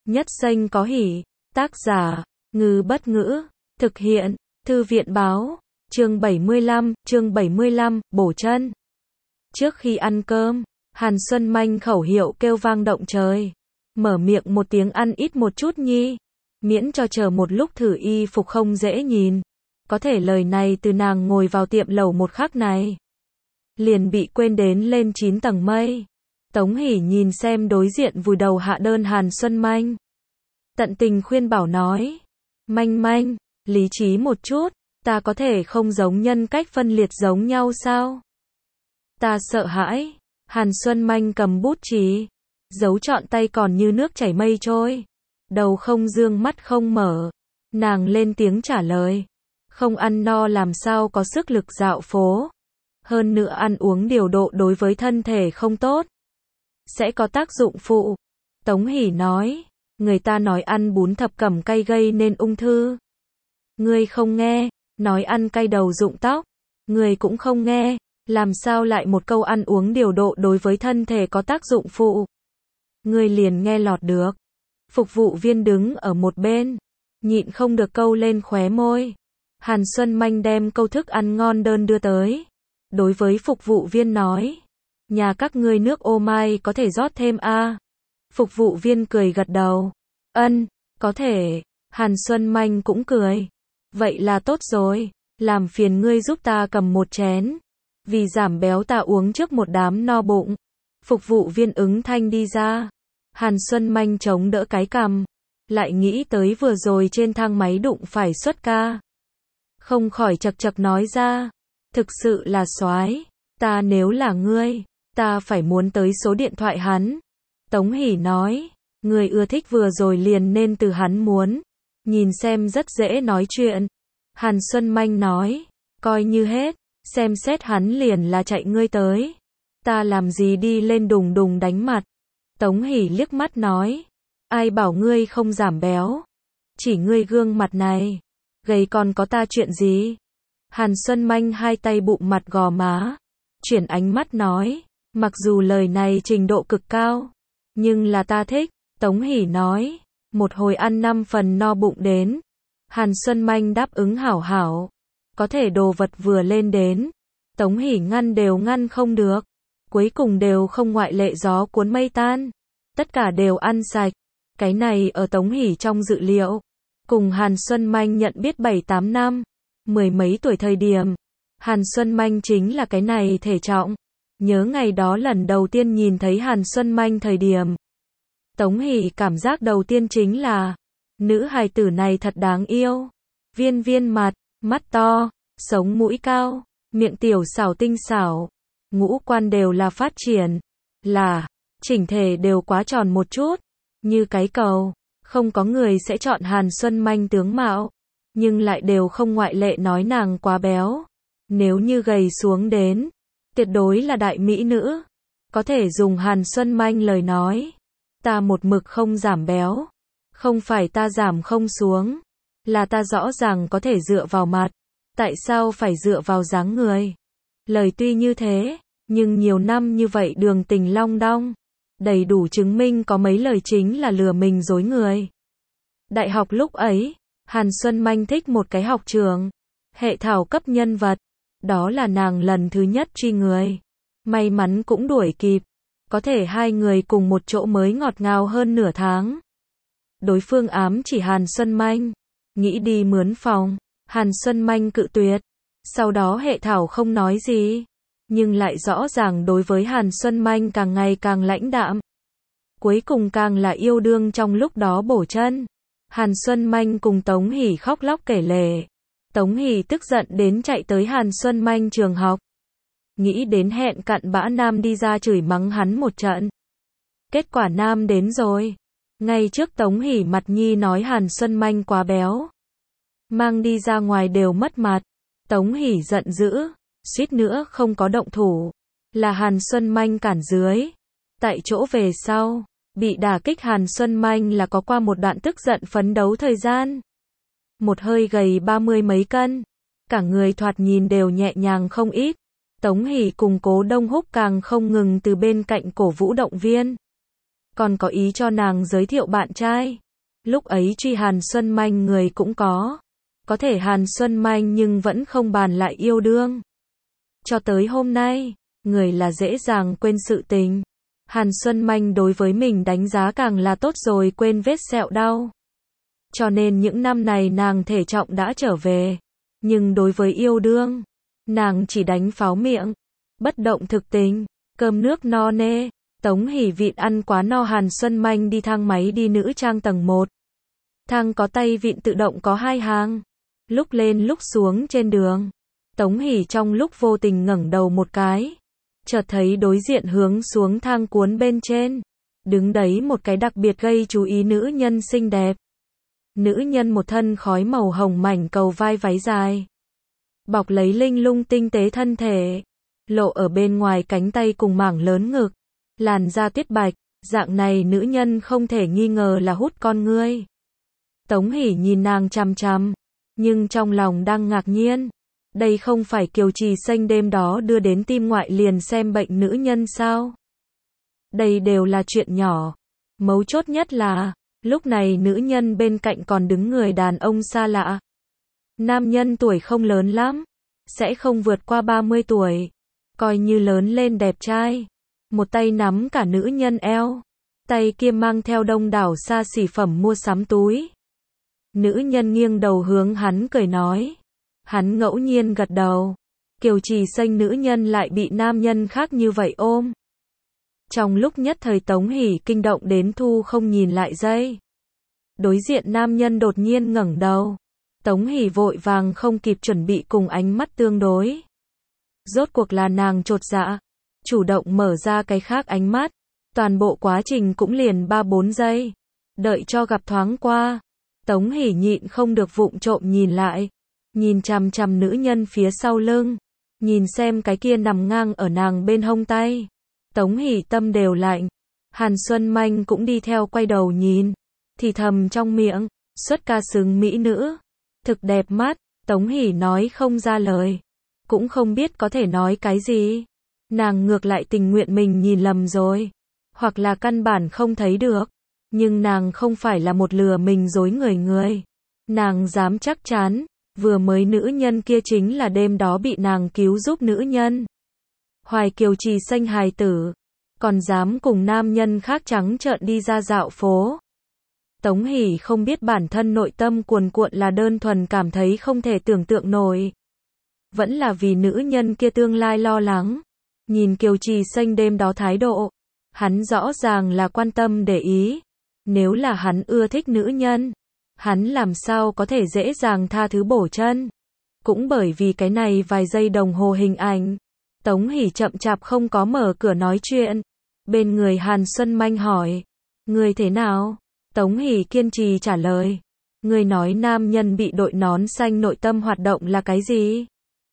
nhất xanh có hỉ. Tác giả, Ngư Bất Ngữ. Thực hiện, Thư viện Báo. Chương 75, bổ chân. Trước khi ăn cơm, Hàn Xuân Manh khẩu hiệu kêu vang động trời. Mở miệng một tiếng ăn ít một chút nhi. Miễn cho chờ một lúc thử y phục không dễ nhìn. Có thể lời này từ nàng ngồi vào tiệm lẩu một khắc này. Liền bị quên đến lên 9 tầng mây. Tống Hỷ nhìn xem đối diện vùi đầu hạ đơn Hàn Xuân Manh. Tận tình khuyên bảo nói. Manh manh, lý trí một chút, ta có thể không giống nhân cách phân liệt giống nhau sao? Ta sợ hãi. Hàn Xuân Manh cầm bút chì. Dấu trọn tay còn như nước chảy mây trôi. Đầu không dương mắt không mở. Nàng lên tiếng trả lời. Không ăn no làm sao có sức lực dạo phố. Hơn nữa ăn uống điều độ đối với thân thể không tốt. Sẽ có tác dụng phụ. Tống Hỷ nói. Người ta nói ăn bún thập cẩm cay gây nên ung thư. Ngươi không nghe. Nói ăn cay đầu rụng tóc. Ngươi cũng không nghe. Làm sao lại một câu ăn uống điều độ đối với thân thể có tác dụng phụ. Ngươi liền nghe lọt được. Phục vụ viên đứng ở một bên. Nhịn không được câu lên khóe môi. Hàn Xuân Manh đem câu thức ăn ngon đơn đưa tới. Đối với phục vụ viên nói. Nhà các ngươi nước ô mai có thể rót thêm a? Phục vụ viên cười gật đầu. Ân, có thể. Hàn Xuân Manh cũng cười. Vậy là tốt rồi. Làm phiền ngươi giúp ta cầm một chén. Vì giảm béo ta uống trước một đám no bụng. Phục vụ viên ứng thanh đi ra. Hàn Xuân Manh chống đỡ cái cằm. Lại nghĩ tới vừa rồi trên thang máy đụng phải Xuất Ca. Không khỏi chật chật nói ra. Thực sự là soái. Ta nếu là ngươi, ta phải muốn tới số điện thoại hắn. Tống Hỷ nói. Người ưa thích vừa rồi liền nên từ hắn muốn. Nhìn xem rất dễ nói chuyện. Hàn Xuân Manh nói. Coi như hết. Xem xét hắn liền là chạy ngươi tới. Ta làm gì đi lên đùng đùng đánh mặt. Tống Hỷ liếc mắt nói. Ai bảo ngươi không giảm béo. Chỉ ngươi gương mặt này. Gầy còn có ta chuyện gì. Hàn Xuân Manh hai tay bụng mặt gò má. Chuyển ánh mắt nói. Mặc dù lời này trình độ cực cao. Nhưng là ta thích. Tống Hỷ nói. Một hồi ăn 5 phần no bụng đến. Hàn Xuân Manh đáp ứng hảo hảo. Có thể đồ vật vừa lên đến. Tống Hỷ ngăn đều ngăn không được. Cuối cùng đều không ngoại lệ gió cuốn mây tan. Tất cả đều ăn sạch. Cái này ở Tống Hỷ trong dự liệu. Cùng Hàn Xuân Manh nhận biết 7-8 năm. Mười mấy tuổi thời điểm. Hàn Xuân Manh chính là cái này thể trọng. Nhớ ngày đó lần đầu tiên nhìn thấy Hàn Xuân Manh thời điểm. Tống Hỷ cảm giác đầu tiên chính là. Nữ hài tử này thật đáng yêu. Viên viên mặt, mắt to, sống mũi cao, miệng tiểu xảo tinh xảo. Ngũ quan đều là phát triển. Là, chỉnh thể đều quá tròn một chút. Như cái cầu. Không có người sẽ chọn Hàn Xuân Manh tướng mạo. Nhưng lại đều không ngoại lệ nói nàng quá béo. Nếu như gầy xuống đến. Tuyệt đối là đại mỹ nữ. Có thể dùng Hàn Xuân Manh lời nói. Ta một mực không giảm béo. Không phải ta giảm không xuống. Là ta rõ ràng có thể dựa vào mặt. Tại sao phải dựa vào dáng người? Lời tuy như thế. Nhưng nhiều năm như vậy đường tình long đong. Đầy đủ chứng minh có mấy lời chính là lừa mình dối người. Đại học lúc ấy. Hàn Xuân Manh thích một cái học trường. Hệ thảo cấp nhân vật. Đó là nàng lần thứ nhất truy người. May mắn cũng đuổi kịp. Có thể hai người cùng một chỗ mới ngọt ngào hơn nửa tháng. Đối phương ám chỉ Hàn Xuân Manh. Nghĩ đi mướn phòng. Hàn Xuân Manh cự tuyệt. Sau đó hệ thảo không nói gì. Nhưng lại rõ ràng đối với Hàn Xuân Manh càng ngày càng lãnh đạm. Cuối cùng càng là yêu đương trong lúc đó bổ chân. Hàn Xuân Manh cùng Tống Hỷ khóc lóc kể lể. Tống Hỷ tức giận đến chạy tới Hàn Xuân Manh trường học. Nghĩ đến hẹn cặn bã Nam đi ra chửi mắng hắn một trận. Kết quả Nam đến rồi. Ngay trước Tống Hỷ mặt nhi nói Hàn Xuân Manh quá béo. Mang đi ra ngoài đều mất mặt. Tống Hỷ giận dữ. Suýt nữa không có động thủ. Là Hàn Xuân Manh cản dưới. Tại chỗ về sau. Bị đả kích Hàn Xuân Manh là có qua một đoạn tức giận phấn đấu thời gian. Một hơi gầy 30 mấy cân. Cả người thoạt nhìn đều nhẹ nhàng không ít. Tống Hỷ cùng Cố Đông Húc càng không ngừng từ bên cạnh cổ vũ động viên. còn có ý cho nàng giới thiệu bạn trai. Lúc ấy truy Hàn Xuân Manh người cũng có thể Hàn Xuân Manh nhưng vẫn không bàn lại yêu đương. Cho tới hôm nay, người là dễ dàng quên sự tình. Hàn Xuân Manh đối với mình đánh giá càng là tốt rồi quên vết sẹo đau. Cho nên những năm này nàng thể trọng đã trở về. Nhưng đối với yêu đương, nàng chỉ đánh pháo miệng, bất động thực tình, cơm nước no nê. Tống Hỷ vịn ăn quá no, Hàn Xuân Manh đi thang máy đi nữ trang tầng 1. Thang có tay vịn tự động có 2 hàng. Lúc lên lúc xuống trên đường, Tống Hỷ trong lúc vô tình ngẩng đầu một cái, chợt thấy đối diện hướng xuống thang cuốn bên trên, đứng đấy một cái đặc biệt gây chú ý nữ nhân xinh đẹp. Nữ nhân một thân khói màu hồng mảnh cầu vai váy dài, bọc lấy linh lung tinh tế thân thể, lộ ở bên ngoài cánh tay cùng mảng lớn ngực, làn da tuyết bạch, dạng này nữ nhân không thể nghi ngờ là hút con ngươi. Tống Hỷ nhìn nàng chằm chằm, nhưng trong lòng đang ngạc nhiên. Đây không phải Kiều Trì Xanh đêm đó đưa đến tim ngoại liền xem bệnh nữ nhân sao? Đây đều là chuyện nhỏ. Mấu chốt nhất là, lúc này nữ nhân bên cạnh còn đứng người đàn ông xa lạ. Nam nhân tuổi không lớn lắm, sẽ không vượt qua 30 tuổi, coi như lớn lên đẹp trai. Một tay nắm cả nữ nhân eo, tay kia mang theo đông đảo xa xỉ phẩm mua sắm túi. Nữ nhân nghiêng đầu hướng hắn cười nói. Hắn ngẫu nhiên gật đầu. Kiều Trì Xanh nữ nhân lại bị nam nhân khác như vậy ôm. Trong lúc nhất thời Tống Hỷ kinh động đến thu không nhìn lại giây. Đối diện nam nhân đột nhiên ngẩng đầu. Tống Hỷ vội vàng không kịp chuẩn bị cùng ánh mắt tương đối. Rốt cuộc là nàng chột dạ, chủ động mở ra cái khác ánh mắt. Toàn bộ quá trình cũng liền 3-4 giây. Đợi cho gặp thoáng qua, Tống Hỷ nhịn không được vụng trộm nhìn lại. Nhìn chằm chằm nữ nhân phía sau lưng, nhìn xem cái kia nằm ngang ở nàng bên hông tay. Tống Hỷ tâm đều lạnh. Hàn Xuân Manh cũng đi theo quay đầu nhìn, thì thầm trong miệng, xuất ca xứng mỹ nữ, thực đẹp mắt. Tống Hỷ nói không ra lời, cũng không biết có thể nói cái gì. Nàng ngược lại tình nguyện mình nhìn lầm rồi, hoặc là căn bản không thấy được. Nhưng nàng không phải là một lừa mình dối người. Nàng dám chắc chắn, vừa mới nữ nhân kia chính là đêm đó bị nàng cứu giúp nữ nhân. Hoài Kiều Trì Xanh hài tử, còn dám cùng nam nhân khác trắng trợn đi ra dạo phố. Tống Hỷ không biết bản thân nội tâm cuồn cuộn là đơn thuần cảm thấy không thể tưởng tượng nổi, vẫn là vì nữ nhân kia tương lai lo lắng. Nhìn Kiều Trì Xanh đêm đó thái độ, hắn rõ ràng là quan tâm để ý. Nếu là hắn ưa thích nữ nhân, hắn làm sao có thể dễ dàng tha thứ Bổ Chân. Cũng bởi vì cái này vài giây đồng hồ hình ảnh, Tống Hỷ chậm chạp không có mở cửa nói chuyện. Bên người Hàn Xuân Manh hỏi, người thế nào? Tống Hỷ kiên trì trả lời, người nói nam nhân bị đội nón xanh nội tâm hoạt động là cái gì?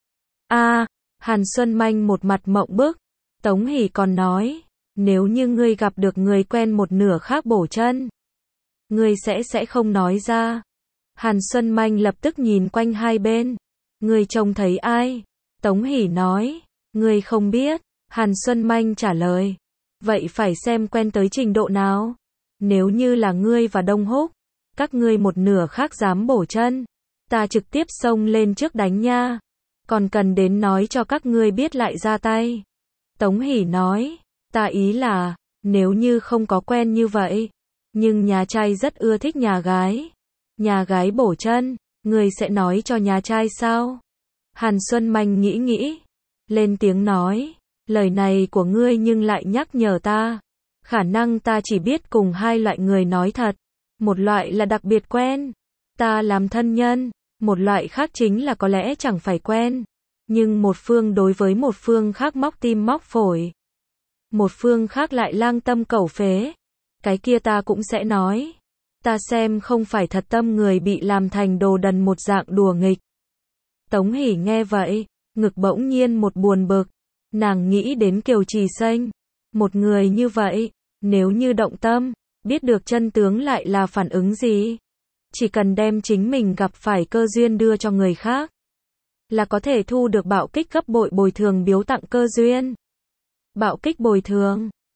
Hàn Xuân Manh một mặt mộng bức. Tống Hỷ còn nói, nếu như ngươi gặp được người quen một nửa khác Bổ Chân, ngươi sẽ không nói ra. Hàn Xuân Manh lập tức nhìn quanh hai bên. Ngươi trông thấy ai? Tống Hỷ nói, ngươi không biết. Hàn Xuân Manh trả lời, vậy phải xem quen tới trình độ nào. Nếu như là ngươi và Đông Húc, các ngươi một nửa khác dám Bổ Chân, ta trực tiếp xông lên trước đánh nha. Còn cần đến nói cho các ngươi biết lại ra tay. Tống Hỷ nói, ta ý là, nếu như không có quen như vậy, nhưng nhà trai rất ưa thích nhà gái. Nhà gái Bổ Chân, ngươi sẽ nói cho nhà trai sao? Hàn Xuân Manh nghĩ, lên tiếng nói, lời này của ngươi nhưng lại nhắc nhở ta. Khả năng ta chỉ biết cùng hai loại người nói thật. Một loại là đặc biệt quen, ta làm thân nhân. Một loại khác chính là có lẽ chẳng phải quen, nhưng một phương đối với một phương khác móc tim móc phổi. Một phương khác lại lang tâm cẩu phế. Cái kia ta cũng sẽ nói. Ta xem không phải thật tâm người bị làm thành đồ đần một dạng đùa nghịch. Tống Hỷ nghe vậy, ngực bỗng nhiên một buồn bực. Nàng nghĩ đến Kiều Trì Xanh. Một người như vậy, nếu như động tâm, biết được chân tướng lại là phản ứng gì? Chỉ cần đem chính mình gặp phải cơ duyên đưa cho người khác, là có thể thu được bạo kích gấp bội bồi thường biếu tặng cơ duyên. Bạo kích bồi thường